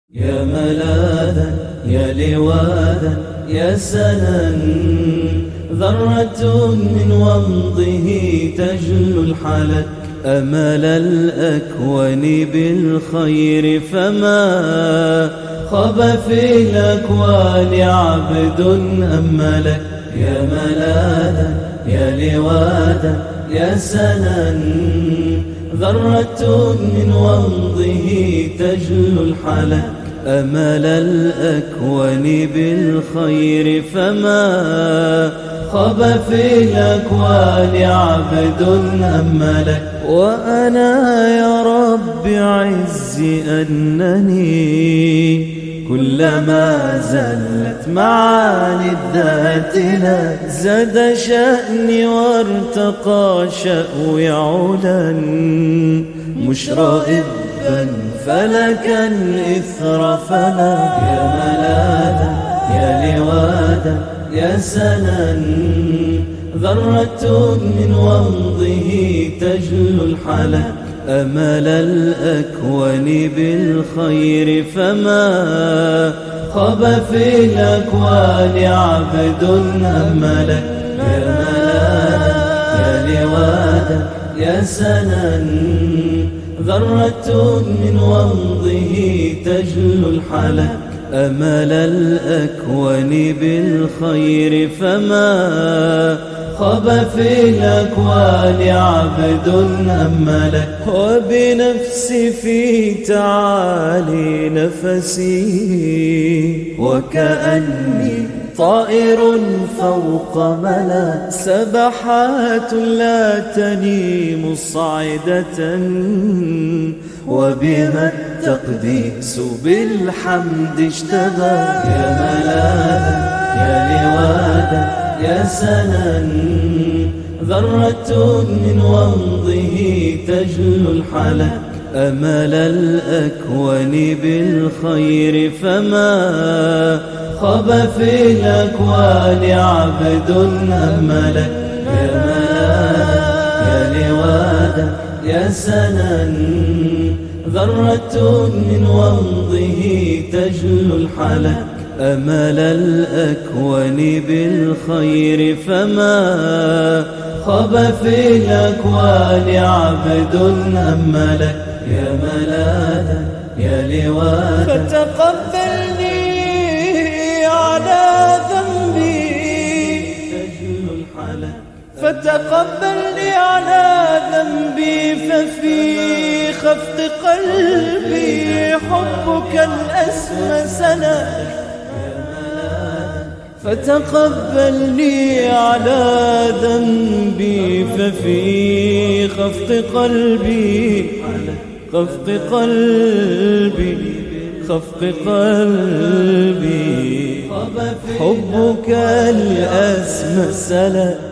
يا ملاذا يا لواذا يا سنا ذرة من ومضه تجلو الحلك أمل الأكوان بالخير فما خاب في الأكوان عبد أملك يا ملاذا يا لواذا يا سنا ذرة من ومضه تجلو الحلك أمل الأكوان بالخير فما خاب في الأكوان عبد أملك وأنا يا رب عزي أنني كلما زلت معاني الذات لا زاد شأني وارتقى شأوي علا مشرئبا فلك الإثر فلا يا ملاذا يا لواذا يا سنا ذرة من ومضه تجلو الحلك أمل الأكوان بالخير فما خاب في الأكوان عبد أملك يا ملاذا يا لواذا يا سنا ذرة من ومضه تجلو الحلك أمل الأكوان بالخير فما خاب في الأكوان عبد أملك وبنفسي في تعالي نفسي وكأني طائر فوق ملا سبحات لا تنيم صعدة وبها التقديس بالحمد اشتبى يا ملاذا يا لواذا يا سنا ذرة من ومضه تجلو الحلك أمل الأكوان بالخير فما خاب في الأكوان عبد أملك يا ملاذا يا لواذا يا سنا ذرة من ومضه تجلو الحلك أمل الأكوان بالخير فما خاب في الأكوان عبد أملك يا ملاذا يا لواذا فتقبلني على ذنبي تجلو الحلك فتقبلني على ذنبي ففي خفت قلبي حبك الأسمى سنا فتقبلني على ذنبي ففي خفت قلبي حبك الأسمى سلا